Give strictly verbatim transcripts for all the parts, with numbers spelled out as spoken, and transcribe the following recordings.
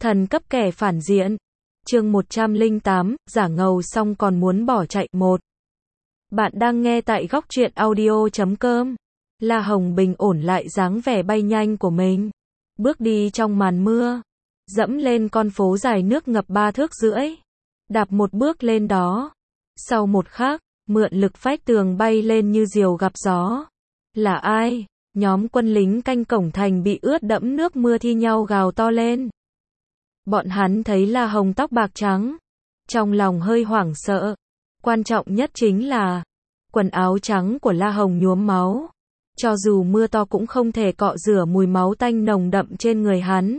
Thần cấp kẻ phản diện. Chương một trăm lẻ tám, giả ngầu xong còn muốn bỏ chạy. Một. Bạn đang nghe tại góc truyện audio chấm com. La Hồng bình ổn lại dáng vẻ bay nhanh của mình. Bước đi trong màn mưa. Dẫm lên con phố dài nước ngập ba thước rưỡi. Đạp một bước lên đó. Sau một khắc, mượn lực vách tường bay lên như diều gặp gió. Là ai? Nhóm quân lính canh cổng thành bị ướt đẫm nước mưa thi nhau gào to lên. Bọn hắn thấy La Hồng tóc bạc trắng. Trong lòng hơi hoảng sợ. Quan trọng nhất chính là quần áo trắng của La Hồng nhuốm máu. Cho dù mưa to cũng không thể cọ rửa mùi máu tanh nồng đậm trên người hắn.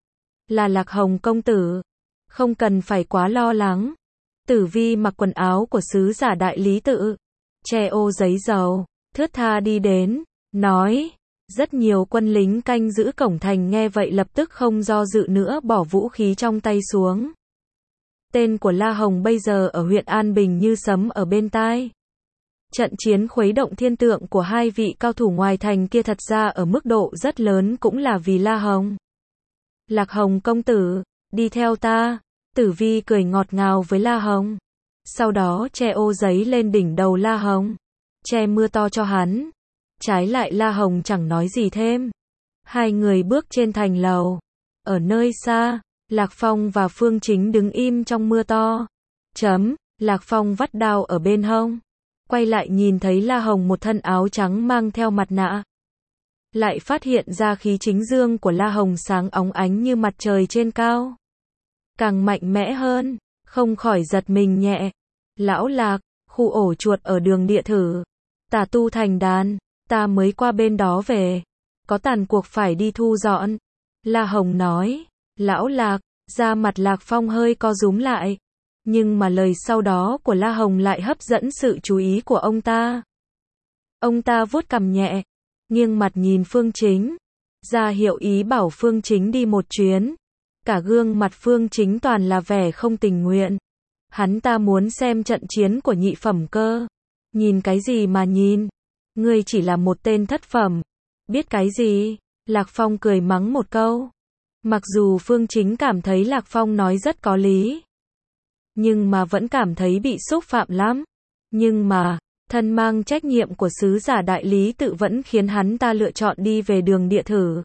Là Lạc Hồng công tử. Không cần phải quá lo lắng. Tử Vi mặc quần áo của sứ giả đại lý tự. Che ô giấy dầu. Thướt tha đi đến. Nói. Rất nhiều quân lính canh giữ cổng thành nghe vậy lập tức không do dự nữa bỏ vũ khí trong tay xuống. Tên của La Hồng bây giờ ở huyện An Bình như sấm ở bên tai. Trận chiến khuấy động thiên tượng của hai vị cao thủ ngoài thành kia thật ra ở mức độ rất lớn cũng là vì La Hồng. Lạc Hồng công tử, đi theo ta. Tử Vi cười ngọt ngào với La Hồng. Sau đó che ô giấy lên đỉnh đầu La Hồng. Che mưa to cho hắn. Trái lại La Hồng chẳng nói gì thêm. Hai người bước trên thành lầu. Ở nơi xa, Lạc Phong và Phương Chính đứng im trong mưa to. Chấm, Lạc Phong vắt đao ở bên hông. Quay lại nhìn thấy La Hồng một thân áo trắng mang theo mặt nạ. Lại phát hiện ra khí chính dương của La Hồng sáng óng ánh như mặt trời trên cao. Càng mạnh mẽ hơn, không khỏi giật mình nhẹ. Lão Lạc, khu ổ chuột ở đường địa thử. Tà tu thành đàn. Ta mới qua bên đó về. Có tàn cuộc phải đi thu dọn. La Hồng nói. Lão Lạc, da mặt Lạc Phong hơi co rúm lại. Nhưng mà lời sau đó của La Hồng lại hấp dẫn sự chú ý của ông ta. Ông ta vuốt cằm nhẹ. Nghiêng mặt nhìn Phương Chính. Ra hiệu ý bảo Phương Chính đi một chuyến. Cả gương mặt Phương Chính toàn là vẻ không tình nguyện. Hắn ta muốn xem trận chiến của nhị phẩm cơ. Nhìn cái gì mà nhìn. Ngươi chỉ là một tên thất phẩm. Biết cái gì? Lạc Phong cười mắng một câu. Mặc dù Phương Chính cảm thấy Lạc Phong nói rất có lý. Nhưng mà vẫn cảm thấy bị xúc phạm lắm. Nhưng mà, thân mang trách nhiệm của sứ giả đại lý tự vẫn khiến hắn ta lựa chọn đi về đường địa thử.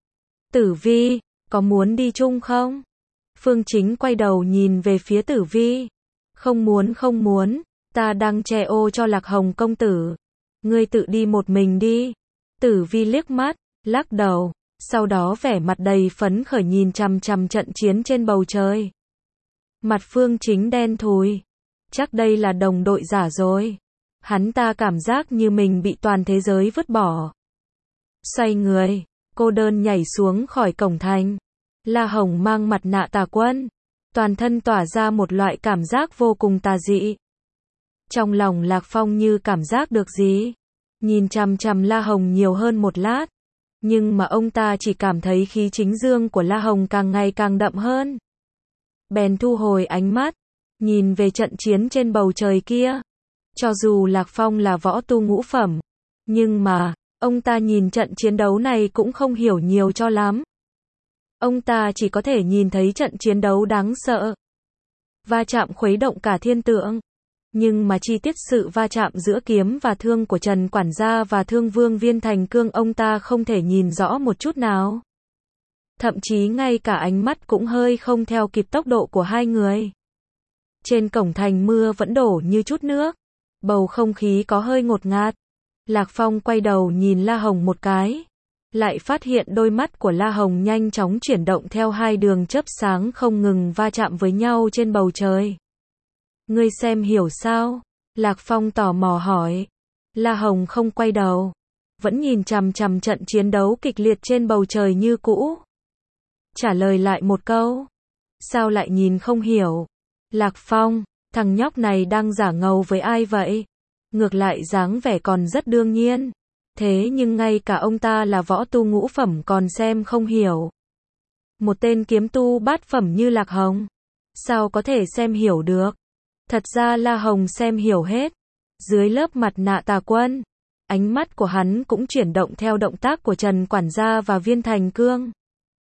Tử Vi, có muốn đi chung không? Phương Chính quay đầu nhìn về phía Tử Vi. Không muốn không muốn, ta đang che ô cho Lạc Hồng công tử. Ngươi tự đi một mình đi. Tử Vi liếc mắt, lắc đầu, sau đó vẻ mặt đầy phấn khởi nhìn chằm chằm trận chiến trên bầu trời. Mặt Phương Chính đen thùi. Chắc đây là đồng đội giả rồi. Hắn ta cảm giác như mình bị toàn thế giới vứt bỏ. Xoay người, cô đơn nhảy xuống khỏi cổng thành. La Hồng mang mặt nạ tà quân. Toàn thân tỏa ra một loại cảm giác vô cùng tà dị. Trong lòng Lạc Phong như cảm giác được gì. Nhìn chằm chằm La Hồng nhiều hơn một lát. Nhưng mà ông ta chỉ cảm thấy khí chính dương của La Hồng càng ngày càng đậm hơn. Bèn thu hồi ánh mắt. Nhìn về trận chiến trên bầu trời kia. Cho dù Lạc Phong là võ tu ngũ phẩm. Nhưng mà, ông ta nhìn trận chiến đấu này cũng không hiểu nhiều cho lắm. Ông ta chỉ có thể nhìn thấy trận chiến đấu đáng sợ. Va chạm khuấy động cả thiên tượng. Nhưng mà chi tiết sự va chạm giữa kiếm và thương của Trần Quản gia và Thương Vương Viên Thành Cương ông ta không thể nhìn rõ một chút nào. Thậm chí ngay cả ánh mắt cũng hơi không theo kịp tốc độ của hai người. Trên cổng thành mưa vẫn đổ như chút nước. Bầu không khí có hơi ngột ngạt. Lạc Phong quay đầu nhìn La Hồng một cái. Lại phát hiện đôi mắt của La Hồng nhanh chóng chuyển động theo hai đường chớp sáng không ngừng va chạm với nhau trên bầu trời. Ngươi xem hiểu sao? Lạc Phong tò mò hỏi. La Hồng không quay đầu. Vẫn nhìn chằm chằm trận chiến đấu kịch liệt trên bầu trời như cũ. Trả lời lại một câu. Sao lại nhìn không hiểu? Lạc Phong, thằng nhóc này đang giả ngầu với ai vậy? Ngược lại dáng vẻ còn rất đương nhiên. Thế nhưng ngay cả ông ta là võ tu ngũ phẩm còn xem không hiểu. Một tên kiếm tu bát phẩm như Lạc Hồng. Sao có thể xem hiểu được? Thật ra La Hồng xem hiểu hết. Dưới lớp mặt nạ tà quân, ánh mắt của hắn cũng chuyển động theo động tác của Trần Quản gia và Viên Thành Cương.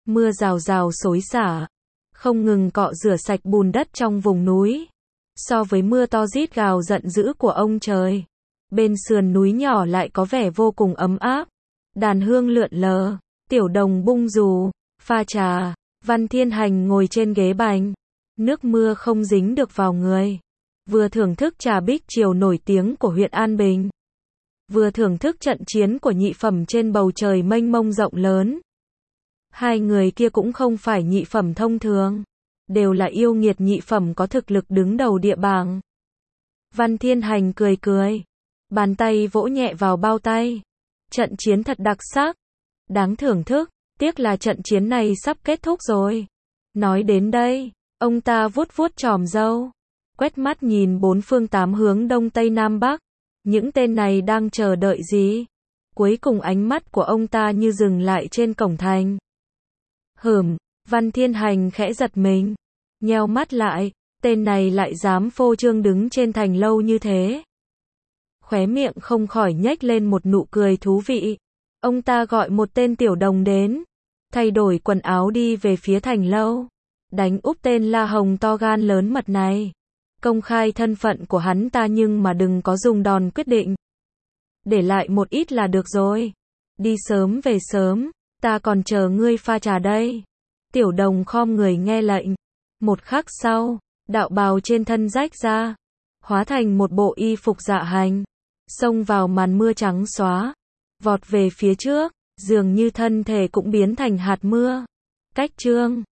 Mưa rào rào xối xả, không ngừng cọ rửa sạch bùn đất trong vùng núi. So với mưa to rít gào giận dữ của ông trời, bên sườn núi nhỏ lại có vẻ vô cùng ấm áp. Đàn hương lượn lờ, Tiểu Đồng bung dù, pha trà, Văn Thiên Hành ngồi trên ghế bành, nước mưa không dính được vào người, vừa thưởng thức trà bích chiều nổi tiếng của huyện An Bình, vừa thưởng thức trận chiến của nhị phẩm trên bầu trời mênh mông rộng lớn. Hai người kia cũng không phải nhị phẩm thông thường, đều là yêu nghiệt nhị phẩm có thực lực đứng đầu địa bảng. Văn Thiên Hành cười cười, bàn tay vỗ nhẹ vào bao tay. Trận chiến thật đặc sắc, đáng thưởng thức, tiếc là trận chiến này sắp kết thúc rồi. Nói đến đây, ông ta vuốt vuốt chòm râu, quét mắt nhìn bốn phương tám hướng đông tây nam bắc. Những tên này đang chờ đợi gì? Cuối cùng ánh mắt của ông ta như dừng lại trên cổng thành. Hửm, Văn Thiên Hành khẽ giật mình, nheo mắt lại, tên này lại dám phô trương đứng trên thành lâu như thế. Khóe miệng không khỏi nhếch lên một nụ cười thú vị. Ông ta gọi một tên Tiểu Đồng đến, thay đổi quần áo đi về phía thành lâu, đánh úp tên La Hồng to gan lớn mật này. Công khai thân phận của hắn ta nhưng mà đừng có dùng đòn quyết định. Để lại một ít là được rồi. Đi sớm về sớm, ta còn chờ ngươi pha trà đây. Tiểu Đồng khom người nghe lệnh. Một khắc sau, đạo bào trên thân rách ra, hóa thành một bộ y phục dạ hành, xông vào màn mưa trắng xóa, vọt về phía trước, dường như thân thể cũng biến thành hạt mưa. Cách chương